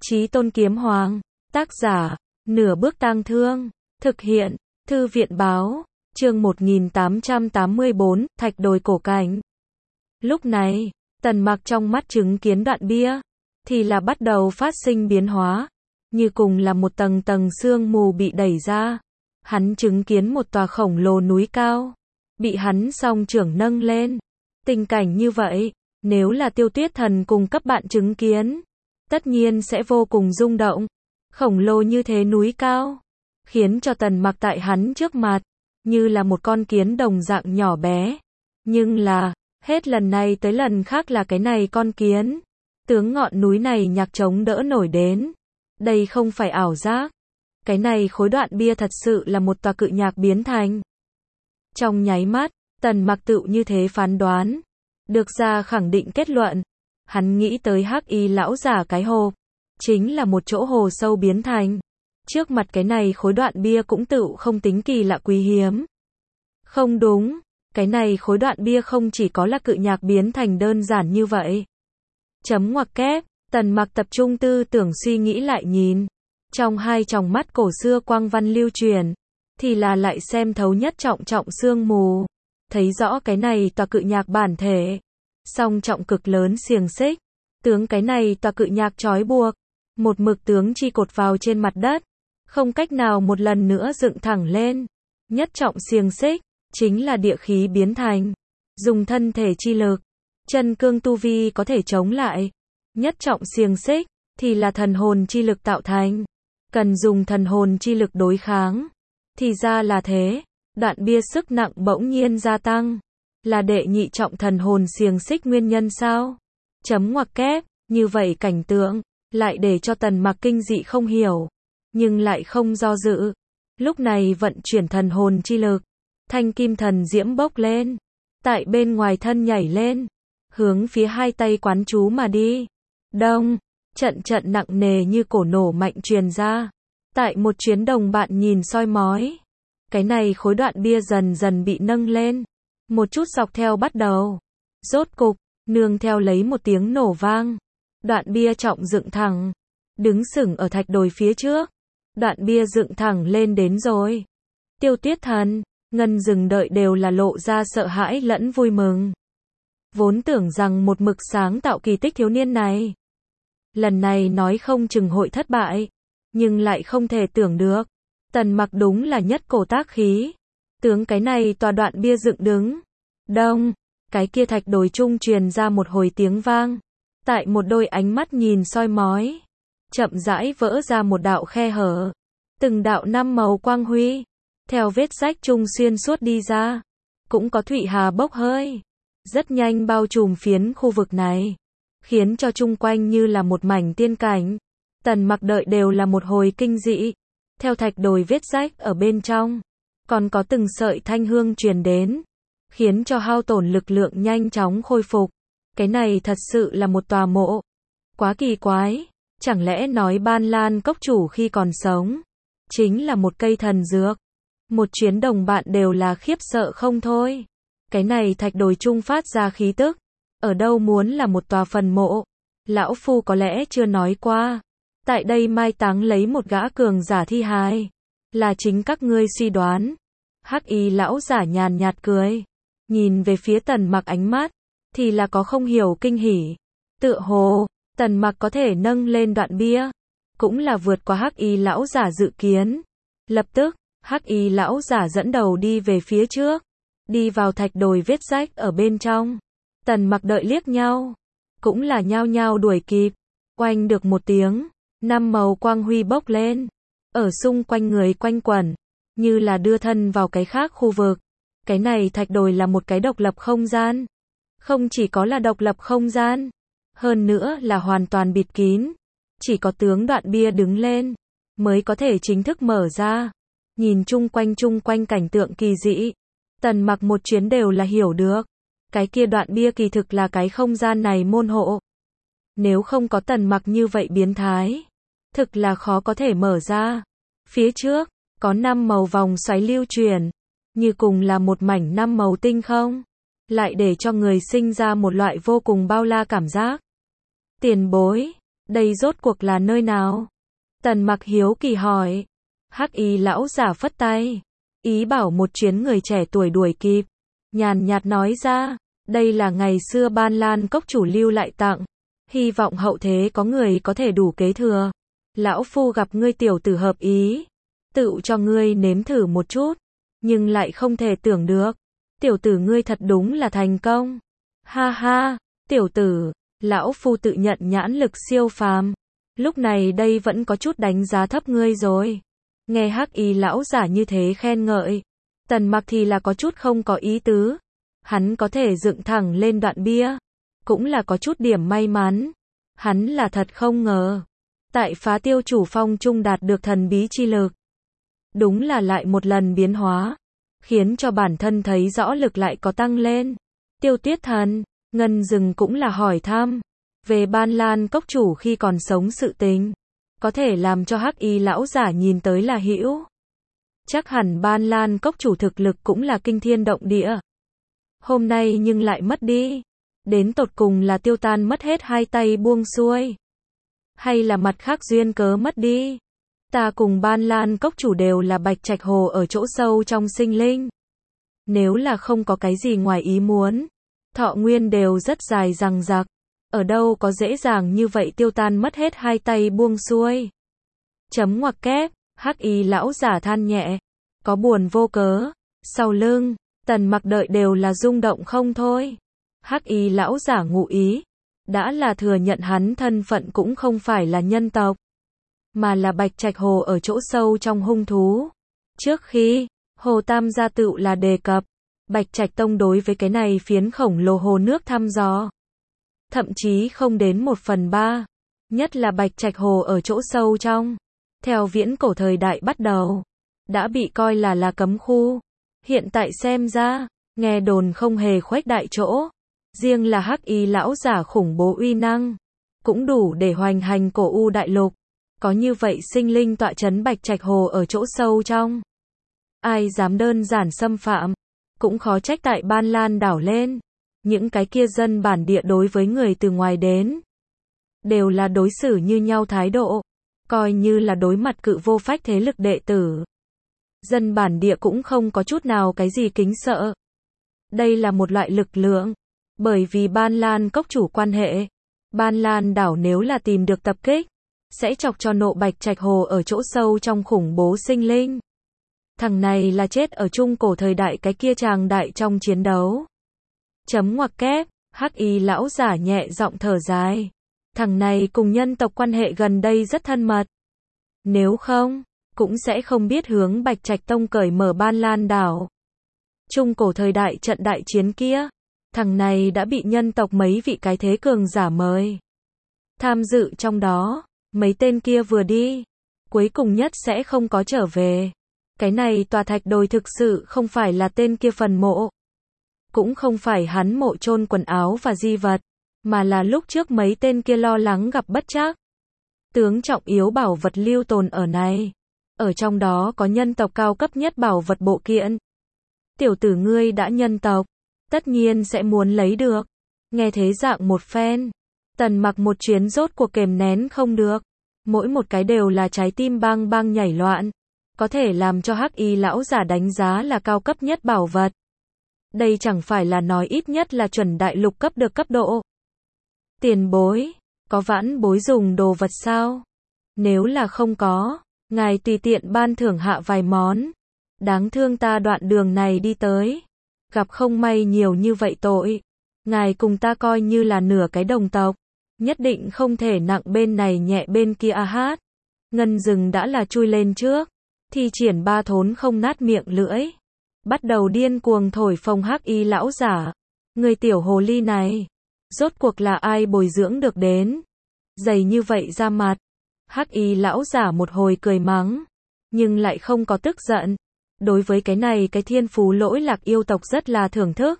Chí Tôn Kiếm Hoàng, tác giả, Nửa Bước Tang Thương, thực hiện, Thư viện báo, chương 1884, Thạch Đồi Cổ Cảnh. Lúc này, Tần Mặc trong mắt chứng kiến đoạn bia, thì là bắt đầu phát sinh biến hóa, như cùng là một tầng tầng sương mù bị đẩy ra. Hắn chứng kiến một tòa khổng lồ núi cao, bị hắn song trưởng nâng lên. Tình cảnh như vậy, nếu là Tiêu Tuyết Thần cùng các bạn chứng kiến, tất nhiên sẽ vô cùng rung động. Khổng lồ như thế núi cao, khiến cho Tần Mặc tại hắn trước mặt, như là một con kiến đồng dạng nhỏ bé. Nhưng là, hết lần này tới lần khác là cái này con kiến, tướng ngọn núi này nhạc chống đỡ nổi đến. Đây không phải ảo giác. Cái này khối đoạn bia thật sự là một tòa cự nhạc biến thành. Trong nháy mắt, Tần Mặc tự như thế phán đoán, được ra khẳng định kết luận. Hắn nghĩ tới Hắc Y lão giả cái hộp, chính là một chỗ hồ sâu biến thành. Trước mặt cái này khối đoạn bia cũng tự không tính kỳ lạ quý hiếm. Không đúng, cái này khối đoạn bia không chỉ có là cự nhạc biến thành đơn giản như vậy. Chấm ngoặc kép, Tần Mặc tập trung tư tưởng suy nghĩ lại nhìn. Trong hai tròng mắt cổ xưa quang văn lưu truyền, thì là lại xem thấu nhất trọng trọng sương mù. Thấy rõ cái này tòa cự nhạc bản thể. Song trọng cực lớn xiềng xích. Tướng cái này tòa cự nhạc trói buộc. Một mực tướng chi cột vào trên mặt đất. Không cách nào một lần nữa dựng thẳng lên. Nhất trọng xiềng xích, chính là địa khí biến thành. Dùng thân thể chi lực, chân cương tu vi có thể chống lại. Nhất trọng xiềng xích, thì là thần hồn chi lực tạo thành. Cần dùng thần hồn chi lực đối kháng. Thì ra là thế, đoạn bia sức nặng bỗng nhiên gia tăng. Là đệ nhị trọng thần hồn xiềng xích nguyên nhân sao? Chấm ngoặc kép, như vậy cảnh tượng, lại để cho Tần Mặc kinh dị không hiểu. Nhưng lại không do dự. Lúc này vận chuyển thần hồn chi lực. Thanh kim thần diễm bốc lên. Tại bên ngoài thân nhảy lên. Hướng phía hai tay quán chú mà đi. Đông, trận trận nặng nề như cổ nổ mạnh truyền ra. Tại một chuyến đồng bạn nhìn soi mói. Cái này khối đoạn bia dần dần bị nâng lên. Một chút dọc theo bắt đầu. Rốt cục, nương theo lấy một tiếng nổ vang. Đoạn bia trọng dựng thẳng. Đứng sững ở thạch đồi phía trước. Đoạn bia dựng thẳng lên đến rồi. Tiêu Tuyết Thần, Ngân Dừng đợi đều là lộ ra sợ hãi lẫn vui mừng. Vốn tưởng rằng một mực sáng tạo kỳ tích thiếu niên này. Lần này nói không chừng hội thất bại. Nhưng lại không thể tưởng được. Tần Mặc đúng là nhất cổ tác khí. Tướng cái này tòa đoạn bia dựng đứng. Đông, cái kia thạch đồi trung truyền ra một hồi tiếng vang. Tại một đôi ánh mắt nhìn soi mói. Chậm rãi vỡ ra một đạo khe hở. Từng đạo năm màu quang huy. Theo vết rách trung xuyên suốt đi ra. Cũng có thủy hà bốc hơi. Rất nhanh bao trùm phiến khu vực này. Khiến cho chung quanh như là một mảnh tiên cảnh. Tần Mặc đợi đều là một hồi kinh dị. Theo thạch đồi vết rách ở bên trong. Còn có từng sợi thanh hương truyền đến. Khiến cho hao tổn lực lượng nhanh chóng khôi phục. Cái này thật sự là một tòa mộ. Quá kỳ quái. Chẳng lẽ nói Ban Lan cốc chủ khi còn sống. Chính là một cây thần dược. Một chuyến đồng bạn đều là khiếp sợ không thôi. Cái này thạch đồi trung phát ra khí tức. Ở đâu muốn là một tòa phần mộ. Lão Phu có lẽ chưa nói qua. Tại đây mai táng lấy một gã cường giả thi hài. Là chính các ngươi suy đoán. Hắc Y lão giả nhàn nhạt cười. Nhìn về phía Tần Mặc ánh mắt. Thì là có không hiểu kinh hỉ. Tựa hồ, Tần Mặc có thể nâng lên đoạn bia. Cũng là vượt qua Hắc Y lão giả dự kiến. Lập tức, Hắc Y lão giả dẫn đầu đi về phía trước. Đi vào thạch đồi vết rách ở bên trong. Tần Mặc đợi liếc nhau. Cũng là nhao nhao đuổi kịp. Oanh được một tiếng. Năm màu quang huy bốc lên. Ở xung quanh người quanh quẩn. Như là đưa thân vào cái khác khu vực. Cái này thạch đồi là một cái độc lập không gian. Không chỉ có là độc lập không gian. Hơn nữa là hoàn toàn bịt kín. Chỉ có tướng đoạn bia đứng lên. Mới có thể chính thức mở ra. Nhìn chung quanh cảnh tượng kỳ dị. Tần Mặc một chuyến đều là hiểu được. Cái kia đoạn bia kỳ thực là cái không gian này môn hộ. Nếu không có Tần Mặc như vậy biến thái. Thực là khó có thể mở ra. Phía trước, có 5 màu vòng xoáy lưu truyền. Như cùng là một mảnh 5 màu tinh không. Lại để cho người sinh ra một loại vô cùng bao la cảm giác. Tiền bối, Đây rốt cuộc là nơi nào? Tần Mặc hiếu kỳ hỏi. Hắc y lão giả phất tay, ý bảo một chuyến người trẻ tuổi đuổi kịp. Nhàn nhạt nói ra, đây là ngày xưa Ban Lan cốc chủ lưu lại tặng. Hy vọng hậu thế có người có thể đủ kế thừa. Lão phu gặp ngươi tiểu tử hợp ý, tự cho ngươi nếm thử một chút, nhưng lại không thể tưởng được. Tiểu tử ngươi thật đúng là thành công. Ha ha, tiểu tử, lão phu tự nhận nhãn lực siêu phàm. Lúc này đây vẫn có chút đánh giá thấp ngươi rồi. Nghe hắc y lão giả như thế khen ngợi, Tần Mặc thì là có chút không có ý tứ. Hắn có thể dựng thẳng lên đoạn bia, cũng là có chút điểm may mắn. Hắn là thật không ngờ, tại Phá Tiêu Chủ Phong trung đạt được thần bí chi lực. Đúng là lại một lần biến hóa, khiến cho bản thân thấy rõ lực lại có tăng lên. Tiêu Tuyết Thần, Ngân Dừng cũng là hỏi thăm về Ban Lan cốc chủ khi còn sống sự tình, có thể làm cho hắc y lão giả nhìn tới là hữu. Chắc hẳn Ban Lan cốc chủ thực lực cũng là kinh thiên động địa. Hôm nay nhưng lại mất đi. Đến tột cùng là tiêu tan mất hết hai tay buông xuôi, hay là mặt khác duyên cớ mất đi. Ta cùng Ban Lan cốc chủ đều là Bạch Trạch Hồ ở chỗ sâu trong sinh linh. Nếu là không có cái gì ngoài ý muốn, thọ nguyên đều rất dài dằng dặc. Ở đâu có dễ dàng như vậy tiêu tan mất hết hai tay buông xuôi. Chấm ngoặc kép, hắc y lão giả than nhẹ, có buồn vô cớ. Sau lưng, Tần Mặc đợi đều là rung động không thôi. Hắc y lão giả ngụ ý, đã là thừa nhận hắn thân phận cũng không phải là nhân tộc, mà là Bạch Trạch Hồ ở chỗ sâu trong hung thú. Trước khi, Hồ Tam gia tựu là đề cập, Bạch Trạch Tông đối với cái này phiến khổng lồ hồ nước thăm dò. Thậm chí không đến 1/3, nhất là Bạch Trạch Hồ ở chỗ sâu trong. Theo viễn cổ thời đại bắt đầu, đã bị coi là cấm khu. Hiện tại xem ra, nghe đồn không hề khuếch đại chỗ. Riêng là hắc y lão giả khủng bố uy năng, cũng đủ để hoành hành cổ u đại lục. Có như vậy sinh linh tọa trấn Bạch Trạch Hồ ở chỗ sâu trong, ai dám đơn giản xâm phạm, cũng khó trách tại Ban Lan đảo lên. Những cái kia dân bản địa đối với người từ ngoài đến, đều là đối xử như nhau thái độ, coi như là đối mặt cự vô phách thế lực đệ tử. Dân bản địa cũng không có chút nào cái gì kính sợ. Đây là một loại lực lượng, bởi vì Ban Lan cốc chủ quan hệ. Ban Lan đảo nếu là tìm được tập kích, sẽ chọc cho nộ Bạch Trạch Hồ ở chỗ sâu trong khủng bố sinh linh. Thằng này là chết ở trung cổ thời đại cái kia tràng đại trong chiến đấu. Chấm ngoặc kép, hắc y lão giả nhẹ giọng thở dài. Thằng này cùng nhân tộc quan hệ gần đây rất thân mật. Nếu không, cũng sẽ không biết hướng Bạch Trạch Tông cởi mở Ban Lan đảo. Trung cổ thời đại trận đại chiến kia, thằng này đã bị nhân tộc mấy vị cái thế cường giả mời tham dự trong đó. Mấy tên kia vừa đi, cuối cùng nhất sẽ không có trở về. Cái này tòa thạch đồi thực sự không phải là tên kia phần mộ, cũng không phải hắn mộ chôn quần áo và di vật, mà là lúc trước mấy tên kia lo lắng gặp bất trắc. Tướng trọng yếu bảo vật lưu tồn ở này. Ở trong đó có nhân tộc cao cấp nhất bảo vật bộ kiện. Tiểu tử ngươi đã nhân tộc, tất nhiên sẽ muốn lấy được. Nghe thế dạng một phen, Tần Mặc một chuyến rốt cuộc kềm nén không được. Mỗi một cái đều là trái tim bang bang nhảy loạn. Có thể làm cho hắc y lão giả đánh giá là cao cấp nhất bảo vật. Đây chẳng phải là nói ít nhất là chuẩn đại lục cấp được cấp độ. Tiền bối, có vãn bối dùng đồ vật sao? Nếu là không có, ngài tùy tiện ban thưởng hạ vài món. Đáng thương ta đoạn đường này đi tới, gặp không may nhiều như vậy tội. Ngài cùng ta coi như là nửa cái đồng tộc, nhất định không thể nặng bên này nhẹ bên kia a hát. Ngân Dừng đã là chui lên trước, thi triển ba thốn không nát miệng lưỡi, bắt đầu điên cuồng thổi phồng hắc y lão giả. Người tiểu hồ ly này, rốt cuộc là ai bồi dưỡng được đến? Dày như vậy ra mặt. Hắc y lão giả một hồi cười mắng, nhưng lại không có tức giận. Đối với cái này cái thiên phú lỗi lạc yêu tộc rất là thưởng thức.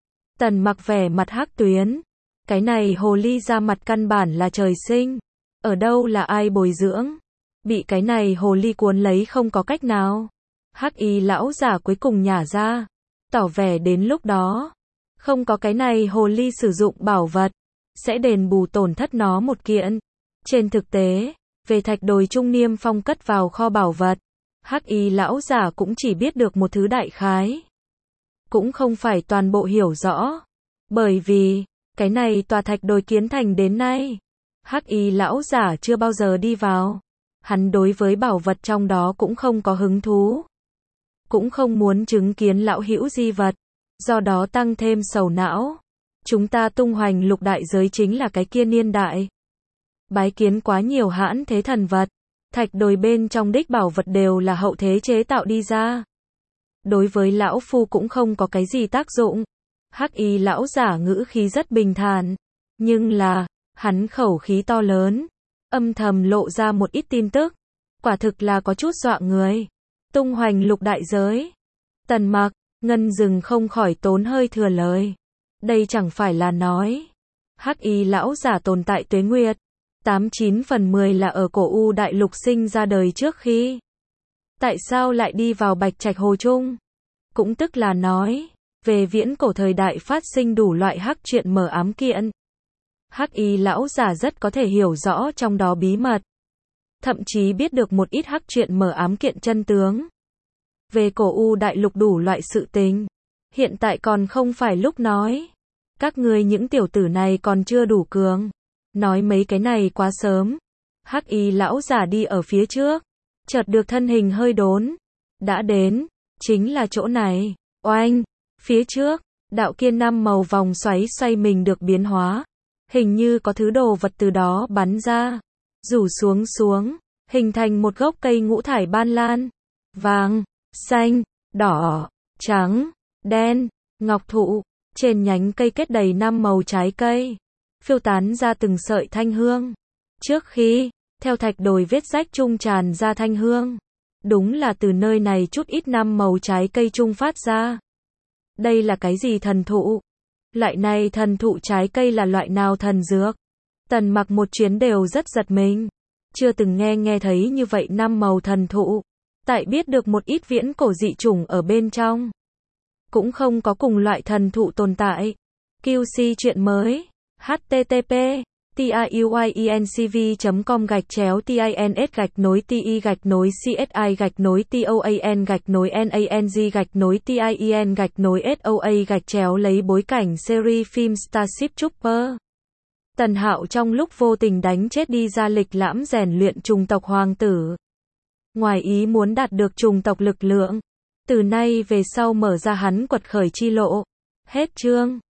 Tần Mặc vẻ mặt hắc tuyến. Cái này hồ ly ra mặt căn bản là trời sinh. Ở đâu là ai bồi dưỡng? Bị cái này hồ ly cuốn lấy không có cách nào. Hắc y lão giả cuối cùng nhả ra, tỏ vẻ đến lúc đó, không có cái này hồ ly sử dụng bảo vật, sẽ đền bù tổn thất nó một kiện. Trên thực tế, về thạch đồi Trung Niêm Phong cất vào kho bảo vật, Hắc Y lão giả cũng chỉ biết được một thứ đại khái. Cũng không phải toàn bộ hiểu rõ. Bởi vì, cái này tòa thạch đồi kiến thành đến nay, Hắc Y lão giả chưa bao giờ đi vào. Hắn đối với bảo vật trong đó cũng không có hứng thú. Cũng không muốn chứng kiến lão hữu di vật. Do đó tăng thêm sầu não. Chúng ta tung hoành lục đại giới chính là cái kia niên đại. Bái kiến quá nhiều hãn thế thần vật. Thạch đồi bên trong đích bảo vật đều là hậu thế chế tạo đi ra. Đối với lão phu cũng không có cái gì tác dụng. Hắc Y lão giả ngữ khí rất bình thản. Nhưng là, hắn khẩu khí to lớn. Âm thầm lộ ra một ít tin tức. Quả thực là có chút dọa người. Tung hoành lục đại giới. Tần Mặc, Ngân Dừng không khỏi tốn hơi thừa lời. Đây chẳng phải là nói. Hắc Y lão giả tồn tại tuế nguyệt. 89/10 là ở cổ U đại lục sinh ra đời trước khi. Tại sao lại đi vào Bạch Trạch Hồ Trung? Cũng tức là nói, về viễn cổ thời đại phát sinh đủ loại hắc chuyện mờ ám kiện. Hắc Y lão giả rất có thể hiểu rõ trong đó bí mật. Thậm chí biết được một ít hắc chuyện mờ ám kiện chân tướng. Về cổ U đại lục đủ loại sự tình. Hiện tại còn không phải lúc nói. Các ngươi những tiểu tử này còn chưa đủ cường. Nói mấy cái này quá sớm. Hắc Y lão giả đi ở phía trước. Chợt được thân hình hơi đốn. Đã đến. Chính là chỗ này. Oanh. Phía trước. Đạo kia năm màu vòng xoáy xoay mình được biến hóa. Hình như có thứ đồ vật từ đó bắn ra. Rủ xuống. Hình thành một gốc cây ngũ thải ban lan. Vàng. Xanh. Đỏ. Trắng. Đen. Ngọc thụ. Trên nhánh cây kết đầy năm màu trái cây. Phiêu tán ra từng sợi thanh hương. Trước khi, theo thạch đồi vết rách trung tràn ra thanh hương. Đúng là từ nơi này chút ít năm màu trái cây trung phát ra. Đây là cái gì thần thụ? Loại này thần thụ trái cây là loại nào thần dược? Tần Mặc một chuyến đều rất giật mình. Chưa từng nghe thấy như vậy năm màu thần thụ. Tại biết được một ít viễn cổ dị chủng ở bên trong. Cũng không có cùng loại thần thụ tồn tại. QC chuyện mới. http tiuincv.com/TINS-TOAN-NANG-TIEN-SOA lấy bối cảnh series phim Starship Trooper. Tần Hạo trong lúc vô tình đánh chết đi ra lịch lãm rèn luyện chủng tộc hoàng tử. Ngoài ý muốn đạt được chủng tộc lực lượng. Từ nay về sau mở ra hắn quật khởi chi lộ. Hết chương.